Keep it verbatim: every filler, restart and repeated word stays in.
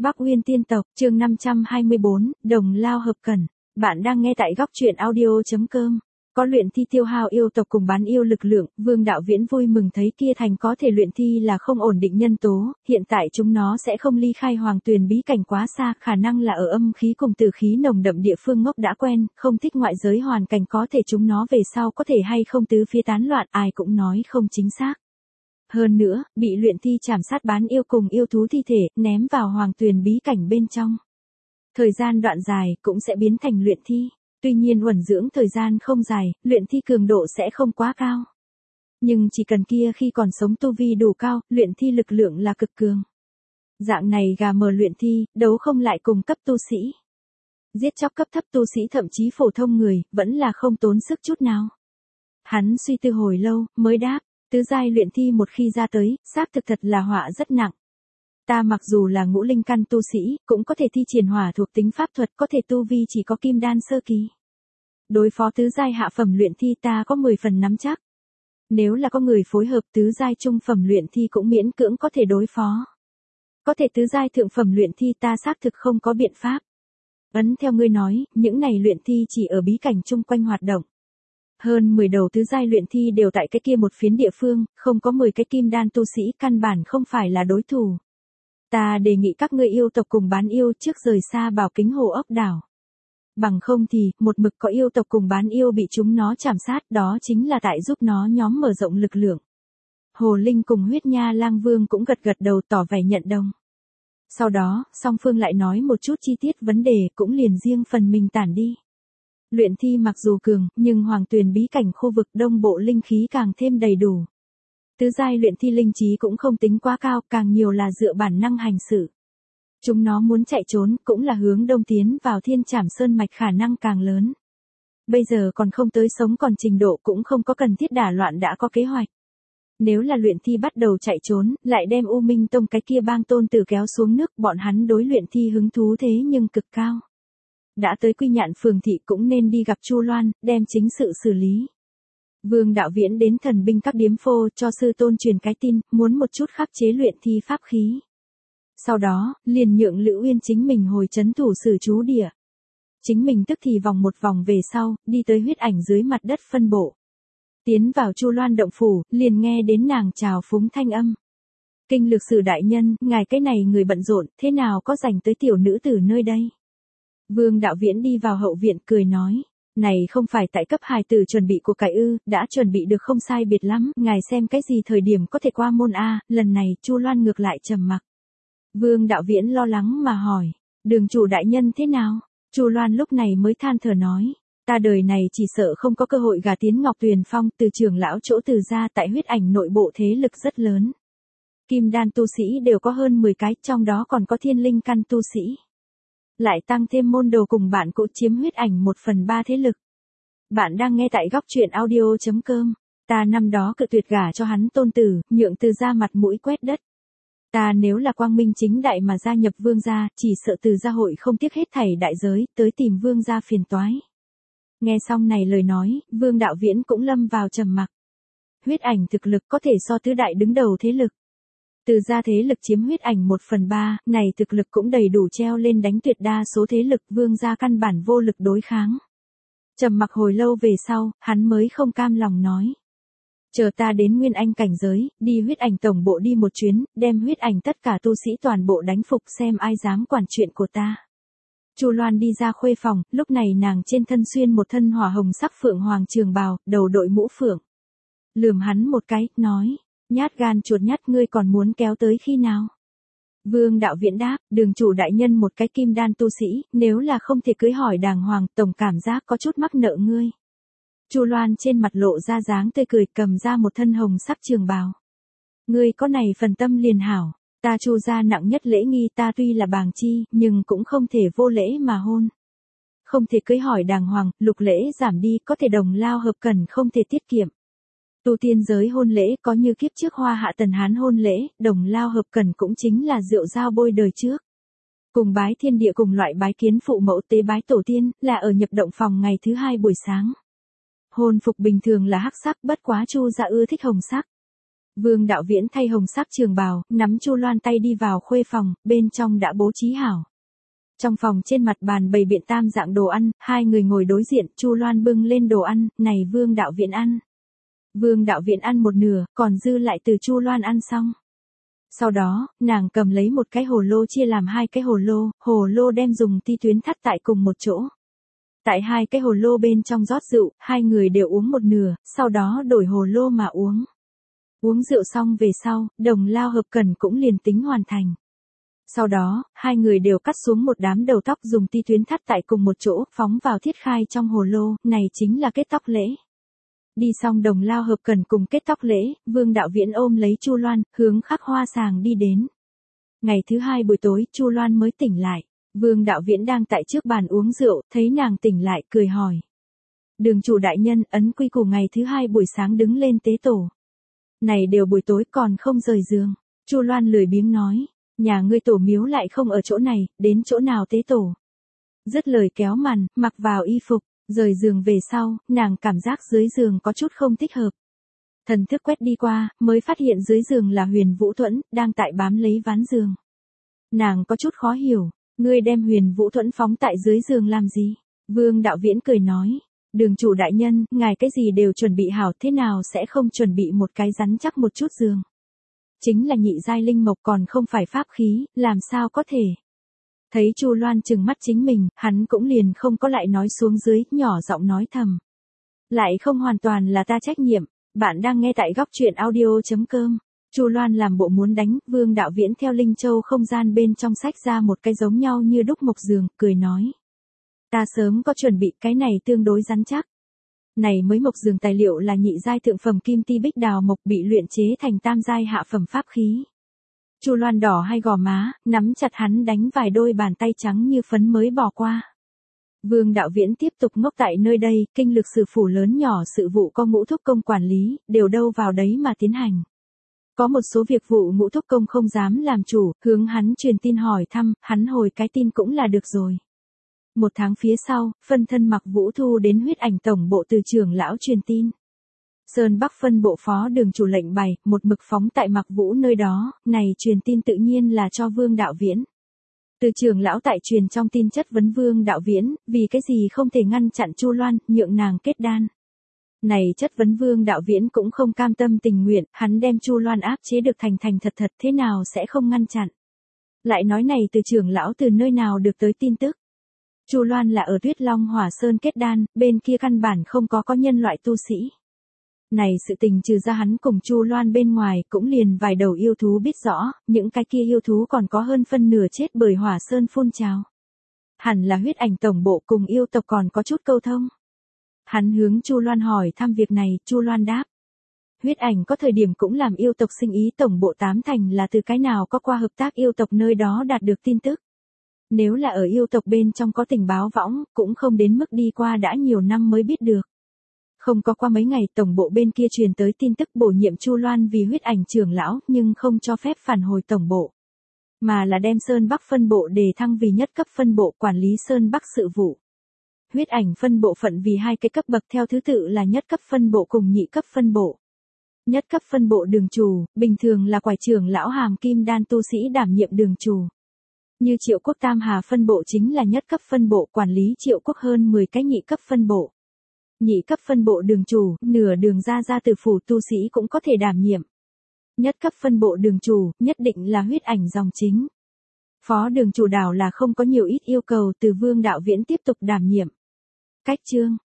Bắc Uyên tiên tộc, chương năm trăm hai mươi bốn, Đồng Lao hợp cẩn. Bạn đang nghe tại góc truyện audio chấm com. Có luyện thi tiêu hao yêu tộc cùng bán yêu lực lượng, Vương Đạo Viễn vui mừng thấy kia thành có thể luyện thi là không ổn định nhân tố, hiện tại chúng nó sẽ không ly khai Hoàng Tuyền bí cảnh quá xa, khả năng là ở âm khí cùng tử khí nồng đậm địa phương ngốc đã quen, không thích ngoại giới hoàn cảnh, có thể chúng nó về sau có thể hay không tứ phía tán loạn, ai cũng nói không chính xác. Hơn nữa, bị luyện thi chảm sát bán yêu cùng yêu thú thi thể, ném vào Hoàng Tuyền bí cảnh bên trong. Thời gian đoạn dài, cũng sẽ biến thành luyện thi. Tuy nhiên uẩn dưỡng thời gian không dài, luyện thi cường độ sẽ không quá cao. Nhưng chỉ cần kia khi còn sống tu vi đủ cao, luyện thi lực lượng là cực cường. Dạng này gà mờ luyện thi, đấu không lại cùng cấp tu sĩ. Giết chóc cấp thấp tu sĩ thậm chí phổ thông người, vẫn là không tốn sức chút nào. Hắn suy tư hồi lâu, mới đáp. Tứ giai luyện thi một khi ra tới, xác thực thật là họa rất nặng. Ta mặc dù là ngũ linh căn tu sĩ, cũng có thể thi triển hỏa thuộc tính pháp thuật, có thể tu vi chỉ có kim đan sơ kỳ. Đối phó tứ giai hạ phẩm luyện thi ta có mười phần nắm chắc. Nếu là có người phối hợp tứ giai trung phẩm luyện thi cũng miễn cưỡng có thể đối phó. Có thể tứ giai thượng phẩm luyện thi ta xác thực không có biện pháp. Ấn theo ngươi nói, những này luyện thi chỉ ở bí cảnh chung quanh hoạt động. Hơn mười đầu tứ giai luyện thi đều tại cái kia một phiến địa phương, không có mười cái kim đan tu sĩ căn bản không phải là đối thủ. Ta đề nghị các ngươi yêu tộc cùng bán yêu trước rời xa Bảo Kính Hồ ốc đảo. Bằng không thì, một mực có yêu tộc cùng bán yêu bị chúng nó chảm sát, đó chính là tại giúp nó nhóm mở rộng lực lượng. Hồ Linh cùng Huyết Nha Lang Vương cũng gật gật đầu tỏ vẻ nhận đồng. Sau đó, song phương lại nói một chút chi tiết vấn đề cũng liền riêng phần mình tản đi. Luyện thi mặc dù cường, nhưng Hoàng Tuyền bí cảnh khu vực đông bộ linh khí càng thêm đầy đủ. Tứ giai luyện thi linh trí cũng không tính quá cao, càng nhiều là dựa bản năng hành sự. Chúng nó muốn chạy trốn, cũng là hướng đông tiến vào Thiên Trảm Sơn mạch khả năng càng lớn. Bây giờ còn không tới sống còn trình độ, cũng không có cần thiết đả loạn đã có kế hoạch. Nếu là luyện thi bắt đầu chạy trốn, lại đem U Minh Tông cái kia bang tôn tử kéo xuống nước, bọn hắn đối luyện thi hứng thú thế nhưng cực cao. Đã tới Quy Nhạn phường thị cũng nên đi gặp Chu Loan, đem chính sự xử lý. Vương Đạo Viễn đến thần binh các điếm phô cho sư tôn truyền cái tin, muốn một chút khắc chế luyện thi pháp khí. Sau đó, liền nhượng Lữ Uyên chính mình hồi trấn thủ sử trú địa. Chính mình tức thì vòng một vòng về sau, đi tới huyết ảnh dưới mặt đất phân bộ. Tiến vào Chu Loan động phủ, liền nghe đến nàng chào phúng thanh âm. Kinh Lược Sử đại nhân, ngài cái này người bận rộn, thế nào có dành tới tiểu nữ tử nơi đây? Vương Đạo Viễn đi vào hậu viện cười nói, này không phải tại cấp hài tử chuẩn bị của cải ư, đã chuẩn bị được không sai biệt lắm, ngài xem cái gì thời điểm có thể qua môn a, lần này Chu Loan ngược lại trầm mặc. Vương Đạo Viễn lo lắng mà hỏi, đường chủ đại nhân thế nào? Chu Loan lúc này mới than thở nói, ta đời này chỉ sợ không có cơ hội gả tiến Ngọc Tuyền Phong, từ trưởng lão chỗ từ ra tại huyết ảnh nội bộ thế lực rất lớn. Kim đan tu sĩ đều có hơn mười cái, trong đó còn có thiên linh căn tu sĩ. Lại tăng thêm môn đồ cùng bạn cũ chiếm huyết ảnh một phần ba thế lực. Bạn đang nghe tại góc truyện audio chấm com. Ta năm đó cự tuyệt gả cho hắn tôn tử, nhượng từ ra mặt mũi quét đất. Ta nếu là quang minh chính đại mà gia nhập vương gia, chỉ sợ từ gia hội không tiếc hết thảy đại giới, tới tìm vương gia phiền toái. Nghe xong này lời nói, Vương Đạo Viễn cũng lâm vào trầm mặc. Huyết ảnh thực lực có thể so tứ đại đứng đầu thế lực. Từ gia thế lực chiếm huyết ảnh một phần ba, này thực lực cũng đầy đủ treo lên đánh tuyệt đa số thế lực, vương gia căn bản vô lực đối kháng. Trầm mặc hồi lâu về sau, hắn mới không cam lòng nói. Chờ ta đến Nguyên Anh cảnh giới, đi huyết ảnh tổng bộ đi một chuyến, đem huyết ảnh tất cả tu sĩ toàn bộ đánh phục xem ai dám quản chuyện của ta. Chu Loan đi ra khuê phòng, lúc này nàng trên thân xuyên một thân hỏa hồng sắc phượng hoàng trường bào, đầu đội mũ phượng. Lườm hắn một cái, nói. Nhát gan chuột nhát, ngươi còn muốn kéo tới khi nào? Vương Đạo Viễn đáp, đường chủ đại nhân một cái kim đan tu sĩ, nếu là không thể cưới hỏi đàng hoàng, tổng cảm giác có chút mắc nợ ngươi. Chu Loan trên mặt lộ ra dáng tươi cười, cầm ra một thân hồng sắc trường bào. Ngươi có này phần tâm liền hảo, ta Chu gia nặng nhất lễ nghi, ta tuy là bàng chi, nhưng cũng không thể vô lễ mà hôn. Không thể cưới hỏi đàng hoàng, lục lễ giảm đi, có thể đồng lao hợp cần không thể tiết kiệm. Tu tiên giới hôn lễ có như kiếp trước Hoa Hạ Tần Hán hôn lễ, đồng lao hợp cần cũng chính là rượu dao bôi đời trước. Cùng bái thiên địa cùng loại bái kiến phụ mẫu tế bái tổ tiên, là ở nhập động phòng ngày thứ hai buổi sáng. Hôn phục bình thường là hắc sắc, bất quá Chu gia ưa thích hồng sắc. Vương Đạo Viễn thay hồng sắc trường bào, nắm Chu Loan tay đi vào khuê phòng, bên trong đã bố trí hảo. Trong phòng trên mặt bàn bày biện tam dạng đồ ăn, hai người ngồi đối diện, Chu Loan bưng lên đồ ăn, này Vương Đạo Viễn ăn. Vương Đạo Viễn ăn một nửa, còn dư lại từ Chu Loan ăn xong. Sau đó, nàng cầm lấy một cái hồ lô chia làm hai cái hồ lô, hồ lô đem dùng ti tuyến thắt tại cùng một chỗ. Tại hai cái hồ lô bên trong rót rượu, hai người đều uống một nửa, sau đó đổi hồ lô mà uống. Uống rượu xong về sau, đồng lao hợp cần cũng liền tính hoàn thành. Sau đó, hai người đều cắt xuống một đám đầu tóc dùng ti tuyến thắt tại cùng một chỗ, phóng vào thiết khai trong hồ lô, này chính là kết tóc lễ. Đi xong đồng lao hợp cần cùng kết tóc lễ, Vương Đạo Viễn ôm lấy Chu Loan, hướng khắc hoa sàng đi đến. Ngày thứ hai buổi tối, Chu Loan mới tỉnh lại. Vương Đạo Viễn đang tại trước bàn uống rượu, thấy nàng tỉnh lại, cười hỏi. Đường chủ đại nhân, ấn quy củ ngày thứ hai buổi sáng đứng lên tế tổ. Này đều buổi tối còn không rời giường. Chu Loan lười biếng nói, nhà ngươi tổ miếu lại không ở chỗ này, đến chỗ nào tế tổ. Dứt lời kéo màn, mặc vào y phục, rời giường về sau, nàng cảm giác dưới giường có chút không thích hợp. Thần thức quét đi qua, mới phát hiện dưới giường là Huyền Vũ Thuẫn, đang tại bám lấy ván giường. Nàng có chút khó hiểu, ngươi đem Huyền Vũ Thuẫn phóng tại dưới giường làm gì? Vương Đạo Viễn cười nói, đường chủ đại nhân, ngài cái gì đều chuẩn bị hảo, thế nào sẽ không chuẩn bị một cái rắn chắc một chút giường. Chính là nhị giai linh mộc còn không phải pháp khí, làm sao có thể. Thấy Chu Loan trừng mắt chính mình, hắn cũng liền không có lại nói xuống dưới, nhỏ giọng nói thầm. Lại không hoàn toàn là ta trách nhiệm, bạn đang nghe tại góc truyện audio chấm com. Chu Loan làm bộ muốn đánh, Vương Đạo Viễn theo Linh Châu không gian bên trong sách ra một cái giống nhau như đúc mộc giường, cười nói. Ta sớm có chuẩn bị, cái này tương đối rắn chắc. Này mới mộc giường tài liệu là nhị giai thượng phẩm kim ti bích đào mộc bị luyện chế thành tam giai hạ phẩm pháp khí. Chu Loan đỏ hai gò má, nắm chặt hắn đánh vài đôi bàn tay trắng như phấn mới bỏ qua. Vương Đạo Viễn tiếp tục ngốc tại nơi đây, kinh lực sử phủ lớn nhỏ sự vụ có ngũ thúc công quản lý, đều đâu vào đấy mà tiến hành. Có một số việc vụ ngũ thúc công không dám làm chủ, hướng hắn truyền tin hỏi thăm, hắn hồi cái tin cũng là được rồi. Một tháng phía sau, phân thân Mặc Vũ Thu đến huyết ảnh tổng bộ từ trưởng lão truyền tin. Sơn Bắc phân bộ phó đường chủ lệnh bày, một mực phóng tại Mặc Vũ nơi đó, này truyền tin tự nhiên là cho Vương Đạo Viễn. Từ trưởng lão tại truyền trong tin chất vấn Vương Đạo Viễn, vì cái gì không thể ngăn chặn Chu Loan, nhượng nàng kết đan. Này chất vấn Vương Đạo Viễn cũng không cam tâm tình nguyện, hắn đem Chu Loan áp chế được thành thành thật thật, thế nào sẽ không ngăn chặn. Lại nói này từ trưởng lão từ nơi nào được tới tin tức. Chu Loan là ở Tuyết Long Hỏa Sơn kết đan, bên kia căn bản không có có nhân loại tu sĩ. Này sự tình trừ ra hắn cùng Chu Loan bên ngoài, cũng liền vài đầu yêu thú biết rõ, những cái kia yêu thú còn có hơn phân nửa chết bởi Hỏa Sơn phun trào. Hẳn là huyết ảnh tổng bộ cùng yêu tộc còn có chút câu thông. Hắn hướng Chu Loan hỏi thăm việc này, Chu Loan đáp. Huyết ảnh có thời điểm cũng làm yêu tộc sinh ý tổng bộ tám thành là từ cái nào có qua hợp tác yêu tộc nơi đó đạt được tin tức. Nếu là ở yêu tộc bên trong có tình báo võng, cũng không đến mức đi qua đã nhiều năm mới biết được. Không có qua mấy ngày tổng bộ bên kia truyền tới tin tức bổ nhiệm Chu Loan vì huyết ảnh trưởng lão, nhưng không cho phép phản hồi tổng bộ. Mà là đem Sơn Bắc phân bộ đề thăng vì nhất cấp phân bộ quản lý Sơn Bắc sự vụ. Huyết ảnh phân bộ phận vì hai cái cấp bậc theo thứ tự là nhất cấp phân bộ cùng nhị cấp phân bộ. Nhất cấp phân bộ đường chủ, bình thường là quải trưởng lão hàm kim đan tu sĩ đảm nhiệm đường chủ. Như Triệu Quốc Tam Hà phân bộ chính là nhất cấp phân bộ quản lý Triệu Quốc hơn mười cái nhị cấp phân bộ. Nhị cấp phân bộ đường chủ, nửa đường ra ra từ phủ tu sĩ cũng có thể đảm nhiệm. Nhất cấp phân bộ đường chủ, nhất định là huyết ảnh dòng chính. Phó đường chủ đảo là không có nhiều ít yêu cầu từ Vương Đạo Viễn tiếp tục đảm nhiệm. Cách chương